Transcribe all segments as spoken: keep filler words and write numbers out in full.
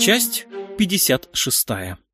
Часть пятьдесят шесть.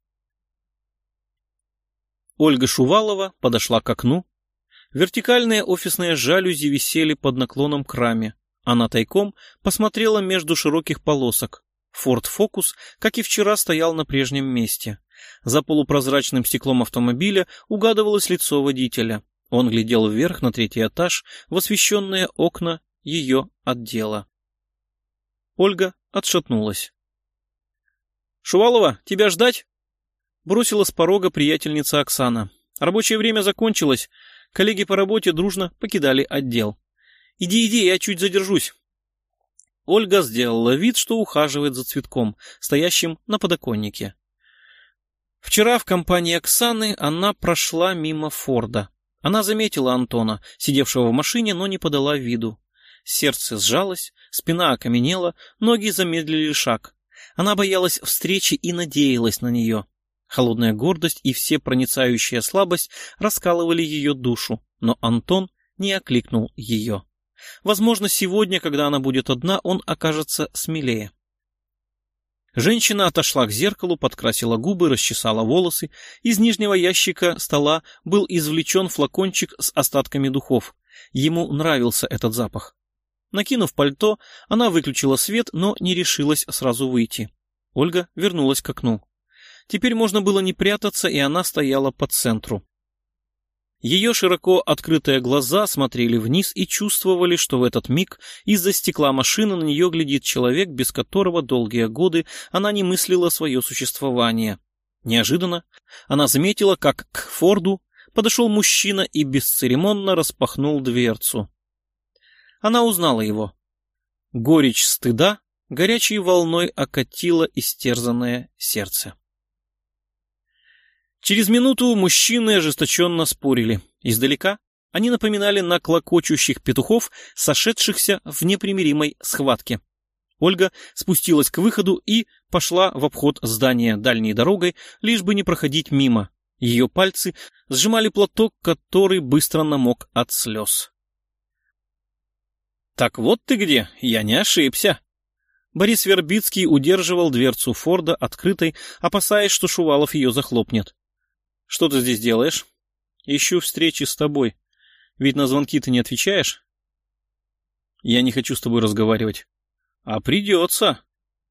Ольга Шувалова подошла к окну. Вертикальные офисные жалюзи висели под наклоном к раме. Она тайком посмотрела между широких полосок. Ford Focus, как и вчера, стоял на прежнем месте. За полупрозрачным стеклом автомобиля угадывалось лицо водителя. Он глядел вверх на третий этаж в освещенные окна ее отдела. Ольга отшатнулась. «Шувалова, тебя ждать?» Бросила с порога приятельница Оксана. Рабочее время закончилось. Коллеги по работе дружно покидали отдел. «Иди, иди, я чуть задержусь». Ольга сделала вид, что ухаживает за цветком, стоящим на подоконнике. Вчера в компании Оксаны она прошла мимо Форда. Она заметила Антона, сидевшего в машине, но не подала виду. Сердце сжалось, спина окаменела, ноги замедлили шаг. Она боялась встречи и надеялась на нее. Холодная гордость и всепроницающая слабость раскалывали ее душу, но Антон не окликнул ее. Возможно, сегодня, когда она будет одна, он окажется смелее. Женщина отошла к зеркалу, подкрасила губы, расчесала волосы. Из нижнего ящика стола был извлечен флакончик с остатками духов. Ему нравился этот запах. Накинув пальто, она выключила свет, но не решилась сразу выйти. Ольга вернулась к окну. Теперь можно было не прятаться, и она стояла по центру. Ее широко открытые глаза смотрели вниз и чувствовали, что в этот миг из-за стекла машины на нее глядит человек, без которого долгие годы она не мыслила свое существование. Неожиданно она заметила, как к Форду подошел мужчина и бесцеремонно распахнул дверцу. Она узнала его. Горечь стыда горячей волной окатила истерзанное сердце. Через минуту мужчины ожесточенно спорили. Издалека они напоминали наклокочущих петухов, сошедшихся в непримиримой схватке. Ольга спустилась к выходу и пошла в обход здания дальней дорогой, лишь бы не проходить мимо. Ее пальцы сжимали платок, который быстро намок от слез. «Так вот ты где, я не ошибся». Борис Вербицкий удерживал дверцу Форда открытой, опасаясь, что Шувалов ее захлопнет. «Что ты здесь делаешь?» «Ищу встречи с тобой. Ведь на звонки ты не отвечаешь?» «Я не хочу с тобой разговаривать». «А придется».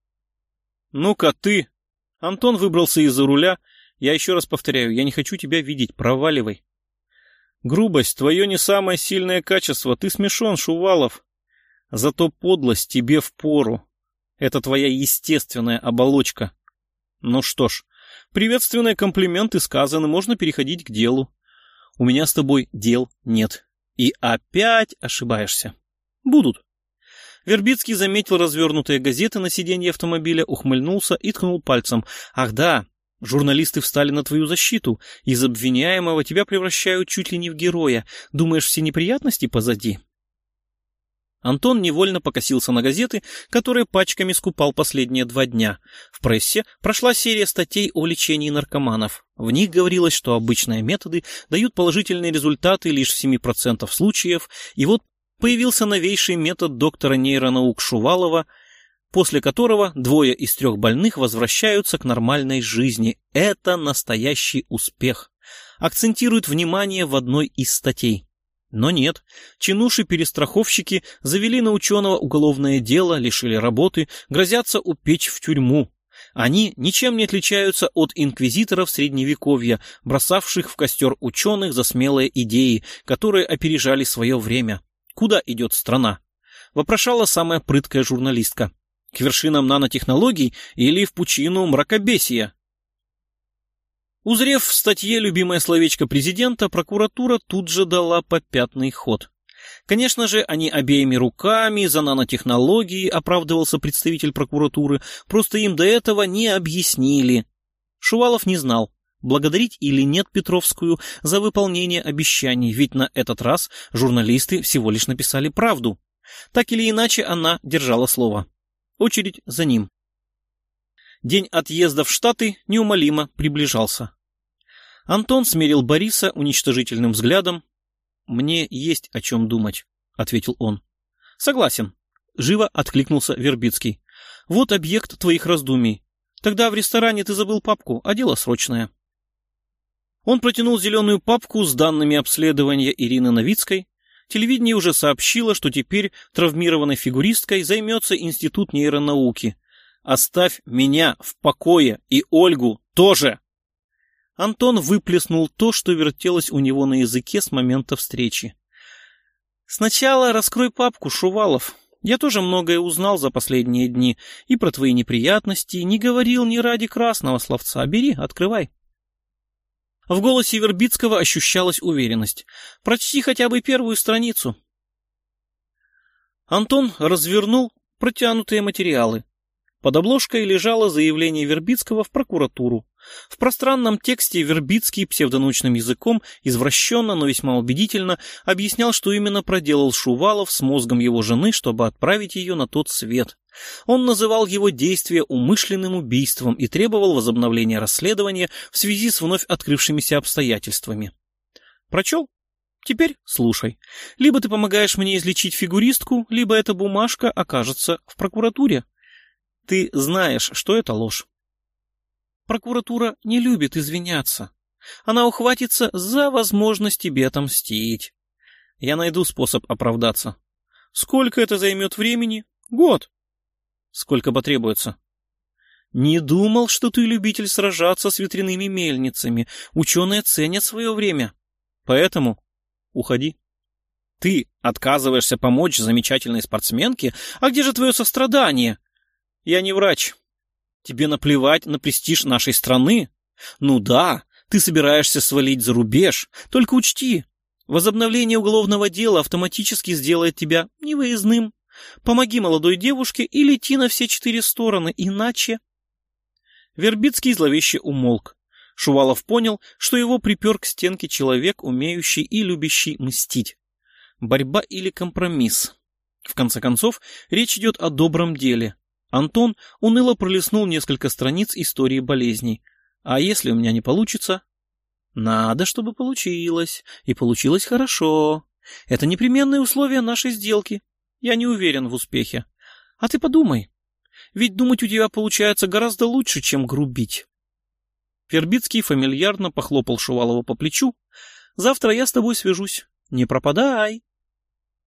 «Ну-ка ты!» Антон выбрался из-за руля. «Я еще раз повторяю, я не хочу тебя видеть. Проваливай». «Грубость — твое не самое сильное качество. Ты смешон, Шувалов. Зато подлость тебе впору. Это твоя естественная оболочка. Ну что ж, приветственные комплименты сказаны, можно переходить к делу. У меня с тобой дел нет. И опять ошибаешься. Будут». Вербицкий заметил развернутые газеты на сиденье автомобиля, ухмыльнулся и ткнул пальцем. «Ах да, журналисты встали на твою защиту. Из обвиняемого тебя превращают чуть ли не в героя. Думаешь, все неприятности позади?» Антон невольно покосился на газеты, которые пачками скупал последние два дня. В прессе прошла серия статей о лечении наркоманов. В них говорилось, что обычные методы дают положительные результаты лишь в семи процентах случаев, и вот появился новейший метод доктора нейронаук Шувалова, после которого двое из трех больных возвращаются к нормальной жизни. Это настоящий успех. Акцентирует внимание в одной из статей. Но нет, чинуши-перестраховщики завели на ученого уголовное дело, лишили работы, грозятся упечь в тюрьму. Они ничем не отличаются от инквизиторов средневековья, бросавших в костер ученых за смелые идеи, которые опережали свое время. Куда идет страна? Вопрошала самая прыткая журналистка. К вершинам нанотехнологий или в пучину мракобесия? Узрев в статье любимое словечко президента, прокуратура тут же дала попятный ход. Конечно же, они обеими руками за нанотехнологии, оправдывался представитель прокуратуры, просто им до этого не объяснили. Шувалов не знал, благодарить или нет Петровскую за выполнение обещаний, ведь на этот раз журналисты всего лишь написали правду. Так или иначе, она держала слово. Очередь за ним. День отъезда в Штаты неумолимо приближался. Антон смерил Бориса уничтожительным взглядом. «Мне есть о чем думать», — ответил он. «Согласен», — живо откликнулся Вербицкий. «Вот объект твоих раздумий. Тогда в ресторане ты забыл папку, а дело срочное. Он протянул зеленую папку с данными обследования Ирины Новицкой. Телевидение уже сообщило, что теперь травмированной фигуристкой займется Институт нейронауки. Оставь меня в покое и Ольгу тоже. Антон выплеснул то, что вертелось у него на языке с момента встречи. Сначала раскрой папку, Шувалов. Я тоже многое узнал за последние дни. И про твои неприятности не говорил ни ради красного словца. Бери, открывай. В голосе Вербицкого ощущалась уверенность. Прочти хотя бы первую страницу. Антон развернул протянутые материалы. Под обложкой лежало заявление Вербицкого в прокуратуру. В пространном тексте Вербицкий псевдонаучным языком, извращенно, но весьма убедительно, объяснял, что именно проделал Шувалов с мозгом его жены, чтобы отправить ее на тот свет. Он называл его действие умышленным убийством и требовал возобновления расследования в связи с вновь открывшимися обстоятельствами. Прочел? Теперь слушай. Либо ты помогаешь мне излечить фигуристку, либо эта бумажка окажется в прокуратуре. Ты знаешь, что это ложь. Прокуратура не любит извиняться. Она ухватится за возможность тебе отомстить. Я найду способ оправдаться. Сколько это займет времени? Год. Сколько потребуется? Не думал, что ты любитель сражаться с ветряными мельницами. Ученые ценят свое время. Поэтому уходи. Ты отказываешься помочь замечательной спортсменке? А где же твое сострадание? Я не врач. Тебе наплевать на престиж нашей страны? Ну да, ты собираешься свалить за рубеж. Только учти, возобновление уголовного дела автоматически сделает тебя невыездным. Помоги молодой девушке и лети на все четыре стороны, иначе... Вербицкий зловеще умолк. Шувалов понял, что его припер к стенке человек, умеющий и любящий мстить. Борьба или компромисс? В конце концов, речь идет о добром деле. Антон уныло пролистнул несколько страниц истории болезней. А если у меня не получится? Надо, чтобы получилось. И получилось хорошо. Это непременные условия нашей сделки. Я не уверен в успехе. А ты подумай. Ведь думать у тебя получается гораздо лучше, чем грубить. Вербицкий фамильярно похлопал Шувалова по плечу. Завтра я с тобой свяжусь. Не пропадай.